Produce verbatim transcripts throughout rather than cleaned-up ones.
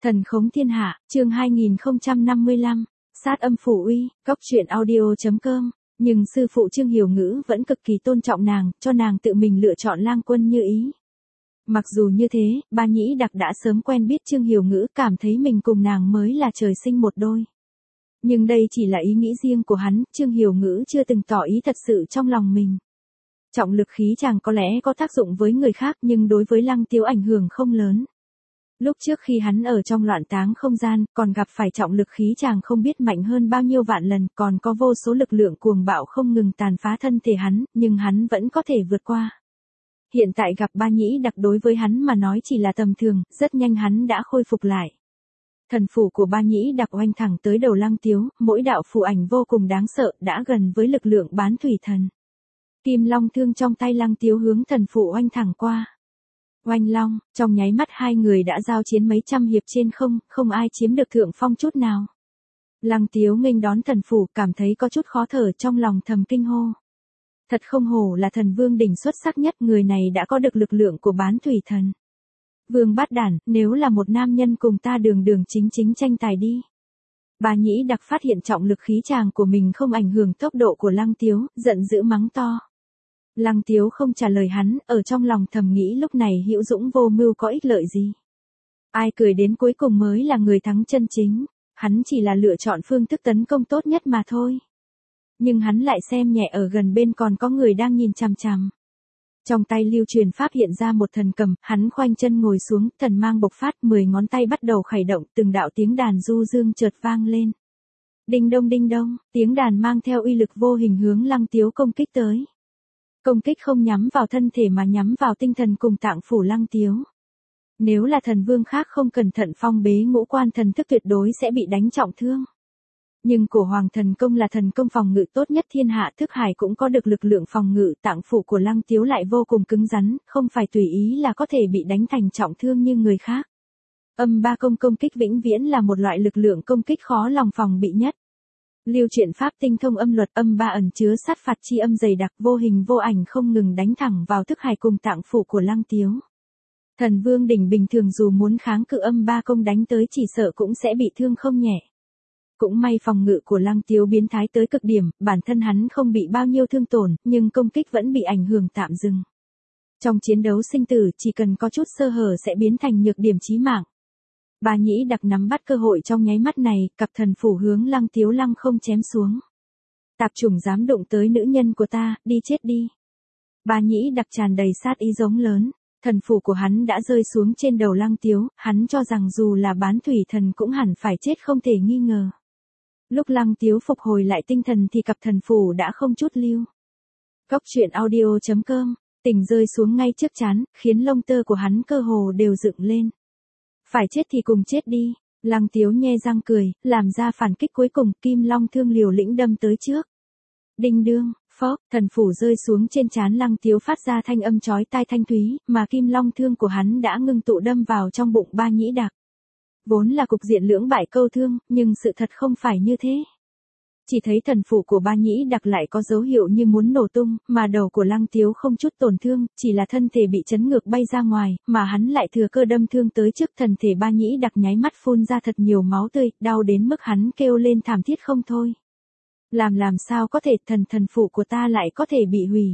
Thần khống thiên hạ, chương hai nghìn không trăm năm mươi lăm, sát âm phủ uy, góc truyện audio chấm com. Nhưng sư phụ Trương Hiểu Ngữ vẫn cực kỳ tôn trọng nàng, cho nàng tự mình lựa chọn lang quân như ý. Mặc dù như thế, Ba Nhĩ Đặc đã sớm quen biết Trương Hiểu Ngữ, cảm thấy mình cùng nàng mới là trời sinh một đôi. Nhưng đây chỉ là ý nghĩ riêng của hắn, Trương Hiểu Ngữ chưa từng tỏ ý thật sự trong lòng mình. Trọng lực khí chàng có lẽ có tác dụng với người khác nhưng đối với Lăng Tiếu ảnh hưởng không lớn. Lúc trước khi hắn ở trong loạn táng không gian, còn gặp phải trọng lực khí chàng không biết mạnh hơn bao nhiêu vạn lần, còn có vô số lực lượng cuồng bạo không ngừng tàn phá thân thể hắn, nhưng hắn vẫn có thể vượt qua. Hiện tại gặp Ba Nhĩ Đặc đối với hắn mà nói chỉ là tầm thường, rất nhanh hắn đã khôi phục lại. Thần phủ của Ba Nhĩ Đặc oanh thẳng tới đầu Lăng Tiếu, mỗi đạo phù ảnh vô cùng đáng sợ, đã gần với lực lượng bán thủy thần. Kim long thương trong tay Lăng Tiếu hướng thần phủ oanh thẳng qua. Oanh long, trong nháy mắt hai người đã giao chiến mấy trăm hiệp trên không, không ai chiếm được thượng phong chút nào. Lăng Tiếu nghênh đón thần phủ, cảm thấy có chút khó thở, trong lòng thầm kinh hô. Thật không hổ là thần vương đỉnh xuất sắc nhất, người này đã có được lực lượng của bán thủy thần. Vương Bát Đản, nếu là một nam nhân cùng ta đường đường chính chính tranh tài đi. Ba Nhĩ Đặc phát hiện trọng lực khí chàng của mình không ảnh hưởng tốc độ của Lăng Tiếu, giận dữ mắng to. Lăng Tiếu không trả lời hắn, ở trong lòng thầm nghĩ lúc này hữu dũng vô mưu có ích lợi gì. Ai cười đến cuối cùng mới là người thắng chân chính, hắn chỉ là lựa chọn phương thức tấn công tốt nhất mà thôi. Nhưng hắn lại xem nhẹ ở gần bên còn có người đang nhìn chằm chằm. Trong tay Lưu Truyền Pháp hiện ra một thần cầm, hắn khoanh chân ngồi xuống, thần mang bộc phát, mười ngón tay bắt đầu khởi động, từng đạo tiếng đàn du dương chợt vang lên. Đinh đông đinh đông, tiếng đàn mang theo uy lực vô hình hướng Lăng Tiếu công kích tới. Công kích không nhắm vào thân thể mà nhắm vào tinh thần cùng tạng phủ Lăng Tiếu. Nếu là thần vương khác không cẩn thận phong bế ngũ quan thần thức tuyệt đối sẽ bị đánh trọng thương. Nhưng cổ hoàng thần công là thần công phòng ngự tốt nhất thiên hạ, thức hải cũng có được lực lượng phòng ngự, tạng phủ của Lăng Tiếu lại vô cùng cứng rắn, không phải tùy ý là có thể bị đánh thành trọng thương như người khác. Âm ba công công kích vĩnh viễn là một loại lực lượng công kích khó lòng phòng bị nhất. Lưu Truyền Pháp tinh thông âm luật, âm ba ẩn chứa sát phạt chi âm dày đặc, vô hình vô ảnh không ngừng đánh thẳng vào thức hải cùng tạng phủ của Lăng Tiếu. Thần vương đỉnh bình thường dù muốn kháng cự âm ba công đánh tới chỉ sợ cũng sẽ bị thương không nhẹ. Cũng may phòng ngự của Lăng Tiếu biến thái tới cực điểm, bản thân hắn không bị bao nhiêu thương tổn, nhưng công kích vẫn bị ảnh hưởng tạm dừng. Trong chiến đấu sinh tử, chỉ cần có chút sơ hở sẽ biến thành nhược điểm chí mạng. Ba Nhĩ Đặc nắm bắt cơ hội trong nháy mắt này, cặp thần phủ hướng Lăng Tiếu lăng không chém xuống. Tạp chủng dám đụng tới nữ nhân của ta, đi chết đi. Ba Nhĩ Đặc tràn đầy sát ý giống lớn, thần phủ của hắn đã rơi xuống trên đầu Lăng Tiếu, hắn cho rằng dù là bán thủy thần cũng hẳn phải chết không thể nghi ngờ. Lúc Lăng Tiếu phục hồi lại tinh thần thì cặp thần phủ đã không chút lưu. Góc truyện audio chấm com, tình rơi xuống ngay trước trán, khiến lông tơ của hắn cơ hồ đều dựng lên. Phải chết thì cùng chết đi, Lăng Tiếu nhe răng cười, làm ra phản kích cuối cùng, kim long thương liều lĩnh đâm tới trước. Đinh đương, phốc, thần phủ rơi xuống trên trán Lăng Tiếu phát ra thanh âm chói tai thanh thúy, mà kim long thương của hắn đã ngưng tụ đâm vào trong bụng Ba Nhĩ Đặc. Vốn là cục diện lưỡng bại câu thương, nhưng sự thật không phải như thế. Chỉ thấy thần phủ của Ba Nhĩ Đặc lại có dấu hiệu như muốn nổ tung, mà đầu của Lăng Tiếu không chút tổn thương, chỉ là thân thể bị chấn ngược bay ra ngoài, mà hắn lại thừa cơ đâm thương tới trước thân thể Ba Nhĩ Đặc, nháy mắt phun ra thật nhiều máu tươi, đau đến mức hắn kêu lên thảm thiết không thôi. Làm làm sao có thể, thần thần phủ của ta lại có thể bị hủy.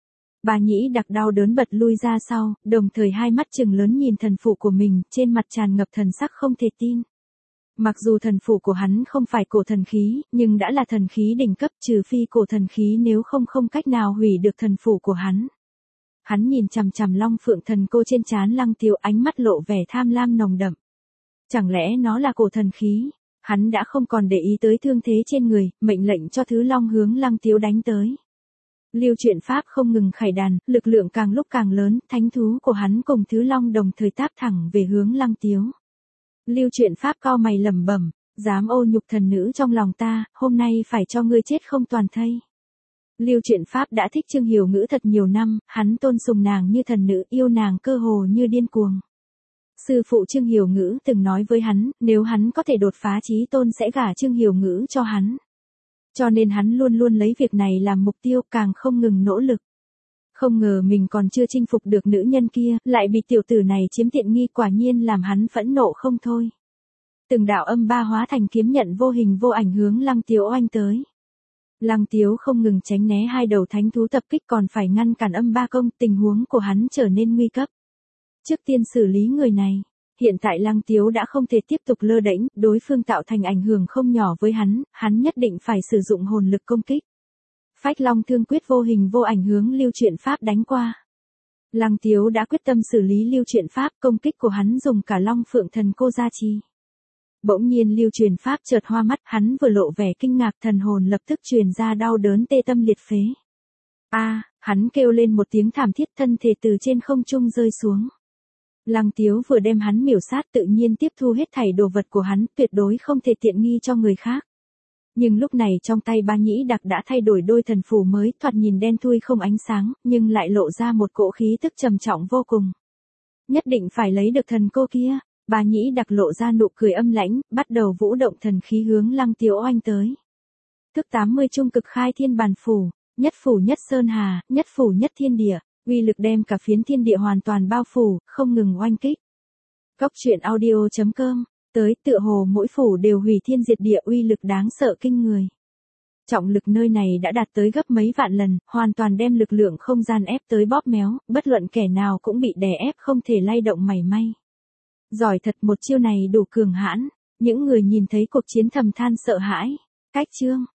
Ba Nhĩ Đặc đau đớn bật lui ra sau, đồng thời hai mắt trừng lớn nhìn thần phủ của mình, trên mặt tràn ngập thần sắc không thể tin. Mặc dù thần phủ của hắn không phải cổ thần khí, nhưng đã là thần khí đỉnh cấp, trừ phi cổ thần khí, nếu không không cách nào hủy được thần phủ của hắn. Hắn nhìn chằm chằm long phượng thần cô trên trán Lăng Tiếu, ánh mắt lộ vẻ tham lam nồng đậm. Chẳng lẽ nó là cổ thần khí? Hắn đã không còn để ý tới thương thế trên người, mệnh lệnh cho thứ long hướng Lăng Tiếu đánh tới. Lưu Truyền Pháp không ngừng khải đàn, lực lượng càng lúc càng lớn, thánh thú của hắn cùng thứ long đồng thời táp thẳng về hướng Lăng Tiếu. Lưu Truyền Pháp cau mày lẩm bẩm, dám ô nhục thần nữ trong lòng ta, hôm nay phải cho ngươi chết không toàn thây. Lưu Truyền Pháp đã thích Trương Hiểu Ngữ thật nhiều năm, hắn tôn sùng nàng như thần nữ, yêu nàng cơ hồ như điên cuồng. Sư phụ Trương Hiểu Ngữ từng nói với hắn, nếu hắn có thể đột phá chí tôn sẽ gả Trương Hiểu Ngữ cho hắn. Cho nên hắn luôn luôn lấy việc này làm mục tiêu, càng không ngừng nỗ lực. Không ngờ mình còn chưa chinh phục được nữ nhân kia, lại bị tiểu tử này chiếm tiện nghi, quả nhiên làm hắn phẫn nộ không thôi. Từng đạo âm ba hóa thành kiếm nhận vô hình vô ảnh hướng Lăng Tiếu oanh tới. Lăng Tiếu không ngừng tránh né hai đầu thánh thú tập kích còn phải ngăn cản âm ba công, tình huống của hắn trở nên nguy cấp. Trước tiên xử lý người này, hiện tại Lăng Tiếu đã không thể tiếp tục lơ đễnh, đối phương tạo thành ảnh hưởng không nhỏ với hắn, hắn nhất định phải sử dụng hồn lực công kích. Phách Long Thương Quyết vô hình vô ảnh hướng Lưu Chuyển Pháp đánh qua. Lăng Tiếu đã quyết tâm xử lý Lưu Chuyển Pháp, công kích của hắn dùng cả Long Phượng Thần Cô gia trì. Bỗng nhiên Lưu Chuyển Pháp chợt hoa mắt, hắn vừa lộ vẻ kinh ngạc, thần hồn lập tức truyền ra đau đớn tê tâm liệt phế. A, hắn kêu lên một tiếng thảm thiết, thân thể từ trên không trung rơi xuống. Lăng Tiếu vừa đem hắn miểu sát tự nhiên tiếp thu hết thảy đồ vật của hắn, tuyệt đối không thể tiện nghi cho người khác. Nhưng lúc này trong tay Ba Nhĩ Đặc đã thay đổi đôi thần phù mới, thoạt nhìn đen thui không ánh sáng, nhưng lại lộ ra một cỗ khí tức trầm trọng vô cùng. Nhất định phải lấy được thần cô kia. Ba Nhĩ Đặc lộ ra nụ cười âm lãnh, bắt đầu vũ động thần khí hướng Lăng Tiếu oanh tới. Thức tám mươi trung cực khai thiên bàn phủ, nhất phủ nhất sơn hà, nhất phủ nhất thiên địa, uy lực đem cả phiến thiên địa hoàn toàn bao phủ, không ngừng oanh kích. Góc truyện audio chấm com, tới tựa hồ mỗi phủ đều hủy thiên diệt địa, uy lực đáng sợ kinh người. Trọng lực nơi này đã đạt tới gấp mấy vạn lần, hoàn toàn đem lực lượng không gian ép tới bóp méo, bất luận kẻ nào cũng bị đè ép không thể lay động mảy may. Giỏi thật, một chiêu này đủ cường hãn, những người nhìn thấy cuộc chiến thầm than sợ hãi. Cách chương